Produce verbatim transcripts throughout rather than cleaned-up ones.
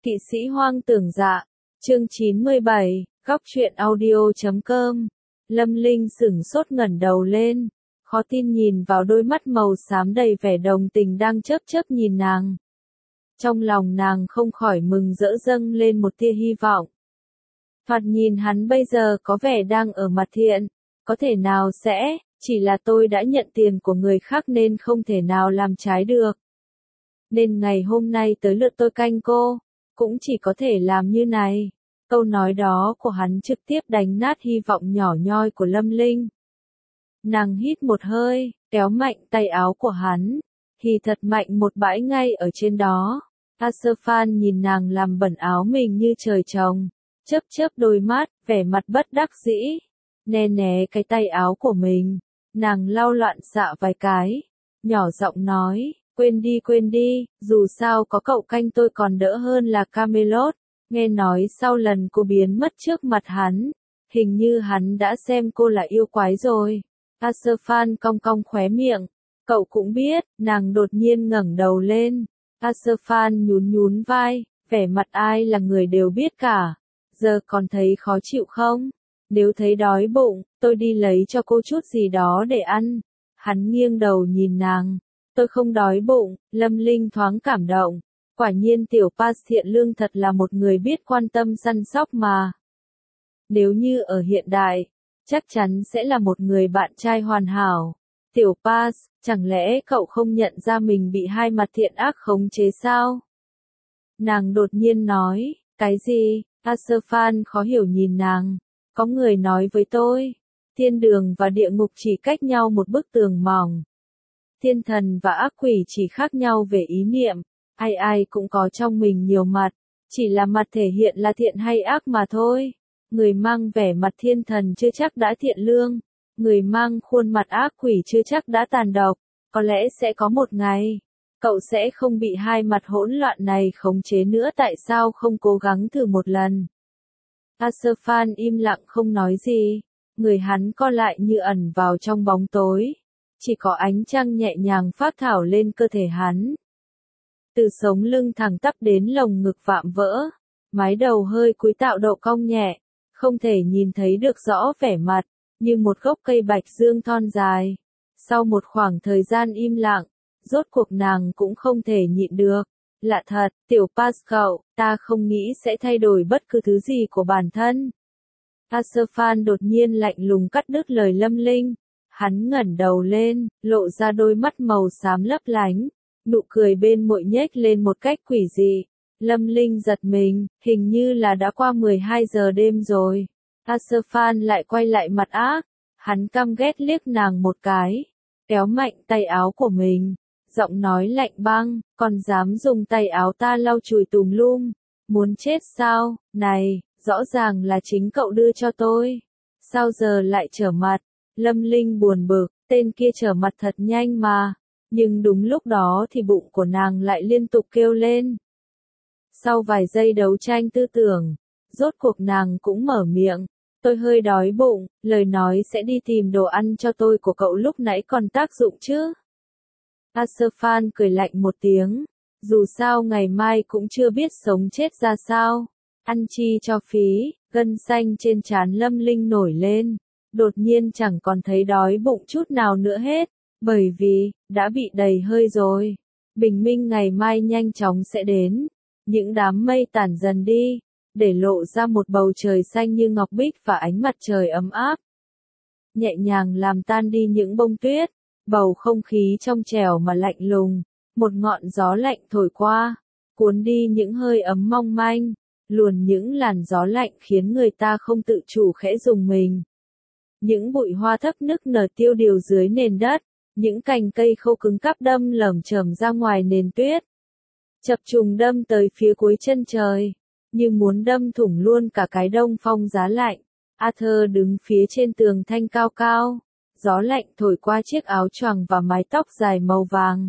Kỵ sĩ hoang tưởng dạ, chương chín mươi bảy, góc truyện audio chấm com. Lâm Linh sửng sốt ngẩng đầu lên, khó tin nhìn vào đôi mắt màu xám đầy vẻ đồng tình đang chớp chớp nhìn nàng. Trong lòng nàng không khỏi mừng rỡ dâng lên một tia hy vọng. Thoạt nhìn hắn bây giờ có vẻ đang ở mặt thiện, có thể nào sẽ, chỉ là tôi đã nhận tiền của người khác nên không thể nào làm trái được. Nên ngày hôm nay tới lượt tôi canh cô, cũng chỉ có thể làm như này. Câu nói đó của hắn trực tiếp đánh nát hy vọng nhỏ nhoi của Lâm Linh. Nàng hít một hơi, kéo mạnh tay áo của hắn, thì thật mạnh một bãi ngay ở trên đó. Asafan nhìn nàng làm bẩn áo mình như trời trồng, chớp chớp đôi mắt, vẻ mặt bất đắc dĩ, né né cái tay áo của mình. Nàng lau loạn xạ vài cái, nhỏ giọng nói, quên đi quên đi, dù sao có cậu canh tôi còn đỡ hơn là Camelot. Nghe nói sau lần cô biến mất trước mặt hắn, hình như hắn đã xem cô là yêu quái rồi. Asafan cong cong khóe miệng, cậu cũng biết, nàng đột nhiên ngẩng đầu lên. Asafan nhún nhún vai, vẻ mặt ai là người đều biết cả. Giờ còn thấy khó chịu không? Nếu thấy đói bụng, tôi đi lấy cho cô chút gì đó để ăn. Hắn nghiêng đầu nhìn nàng. Tôi không đói bụng. Lâm Linh thoáng cảm động. Quả nhiên tiểu Pass thiện lương thật là một người biết quan tâm săn sóc mà. Nếu như ở hiện đại, chắc chắn sẽ là một người bạn trai hoàn hảo. Tiểu Pass, chẳng lẽ cậu không nhận ra mình bị hai mặt thiện ác khống chế sao? Nàng đột nhiên nói, cái gì? Asafan khó hiểu nhìn nàng. Có người nói với tôi, thiên đường và địa ngục chỉ cách nhau một bức tường mỏng. Thiên thần và ác quỷ chỉ khác nhau về ý niệm, ai ai cũng có trong mình nhiều mặt, chỉ là mặt thể hiện là thiện hay ác mà thôi. Người mang vẻ mặt thiên thần chưa chắc đã thiện lương, người mang khuôn mặt ác quỷ chưa chắc đã tàn độc, có lẽ sẽ có một ngày, cậu sẽ không bị hai mặt hỗn loạn này khống chế nữa, tại sao không cố gắng thử một lần? Asafan im lặng không nói gì, người hắn co lại như ẩn vào trong bóng tối, chỉ có ánh trăng nhẹ nhàng phác thảo lên cơ thể hắn. Từ sống lưng thẳng tắp đến lồng ngực vạm vỡ, mái đầu hơi cúi tạo độ cong nhẹ, không thể nhìn thấy được rõ vẻ mặt, như một gốc cây bạch dương thon dài. Sau một khoảng thời gian im lặng, rốt cuộc nàng cũng không thể nhịn được. Lạ thật, tiểu Pass cậu, ta không nghĩ sẽ thay đổi bất cứ thứ gì của bản thân. Asafan đột nhiên lạnh lùng cắt đứt lời Lâm Linh. Hắn ngẩng đầu lên, lộ ra đôi mắt màu xám lấp lánh. Nụ cười bên môi nhếch lên một cách quỷ dị. Lâm Linh giật mình, hình như là đã qua mười hai giờ đêm rồi. Asafan lại quay lại mặt ác. Hắn căm ghét liếc nàng một cái, kéo mạnh tay áo của mình. Giọng nói lạnh băng, còn dám dùng tay áo ta lau chùi tùm lum, muốn chết sao? Này, rõ ràng là chính cậu đưa cho tôi, sao giờ lại trở mặt? Lâm Linh buồn bực, tên kia trở mặt thật nhanh mà, nhưng đúng lúc đó thì bụng của nàng lại liên tục kêu lên. Sau vài giây đấu tranh tư tưởng, rốt cuộc nàng cũng mở miệng, tôi hơi đói bụng, lời nói sẽ đi tìm đồ ăn cho tôi của cậu lúc nãy còn tác dụng chứ? Asafan cười lạnh một tiếng, dù sao ngày mai cũng chưa biết sống chết ra sao, ăn chi cho phí. Gân xanh trên trán Lâm Linh nổi lên, đột nhiên chẳng còn thấy đói bụng chút nào nữa hết, bởi vì, đã bị đầy hơi rồi. Bình minh ngày mai nhanh chóng sẽ đến, những đám mây tản dần đi, để lộ ra một bầu trời xanh như ngọc bích và ánh mặt trời ấm áp. Nhẹ nhàng làm tan đi những bông tuyết. Bầu không khí trong trẻo mà lạnh lùng, một ngọn gió lạnh thổi qua, cuốn đi những hơi ấm mong manh, luồn những làn gió lạnh khiến người ta không tự chủ khẽ rùng mình. Những bụi hoa thấp nức nở tiêu điều dưới nền đất, những cành cây khô cứng cáp đâm lởm chởm ra ngoài nền tuyết. Chập trùng đâm tới phía cuối chân trời, như muốn đâm thủng luôn cả cái đông phong giá lạnh. Arthur đứng phía trên tường thanh cao cao. Gió lạnh thổi qua chiếc áo choàng và mái tóc dài màu vàng.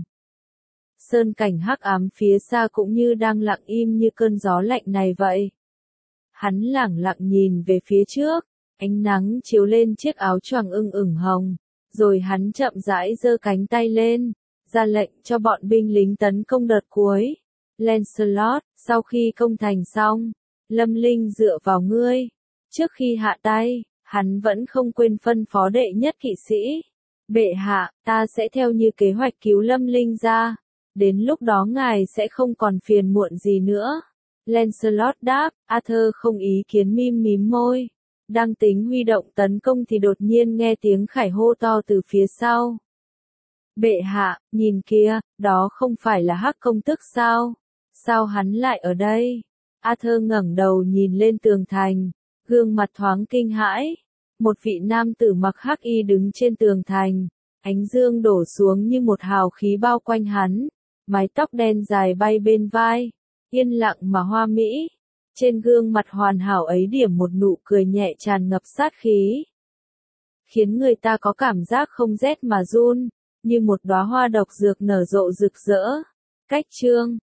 Sơn cảnh hắc ám phía xa cũng như đang lặng im như cơn gió lạnh này vậy. Hắn lẳng lặng nhìn về phía trước, ánh nắng chiếu lên chiếc áo choàng ưng ửng hồng, rồi hắn chậm rãi giơ cánh tay lên, ra lệnh cho bọn binh lính tấn công đợt cuối. Lancelot, sau khi công thành xong, Lâm Linh dựa vào ngươi. Trước khi hạ tay, hắn vẫn không quên phân phó đệ nhất kỵ sĩ. Bệ hạ, ta sẽ theo như kế hoạch cứu Lâm Linh ra. Đến lúc đó ngài sẽ không còn phiền muộn gì nữa. Lancelot đáp, Arthur không ý kiến mím mím môi. Đang tính huy động tấn công thì đột nhiên nghe tiếng khải hô to từ phía sau. Bệ hạ, nhìn kìa, đó không phải là Hắc công tước sao? Sao hắn lại ở đây? Arthur ngẩng đầu nhìn lên tường thành, gương mặt thoáng kinh hãi. Một vị nam tử mặc hắc y đứng trên tường thành, ánh dương đổ xuống như một hào khí bao quanh hắn, mái tóc đen dài bay bên vai, yên lặng mà hoa mỹ. Trên gương mặt hoàn hảo ấy điểm một nụ cười nhẹ tràn ngập sát khí, khiến người ta có cảm giác không rét mà run, như một đóa hoa độc dược nở rộ rực rỡ. Cách chương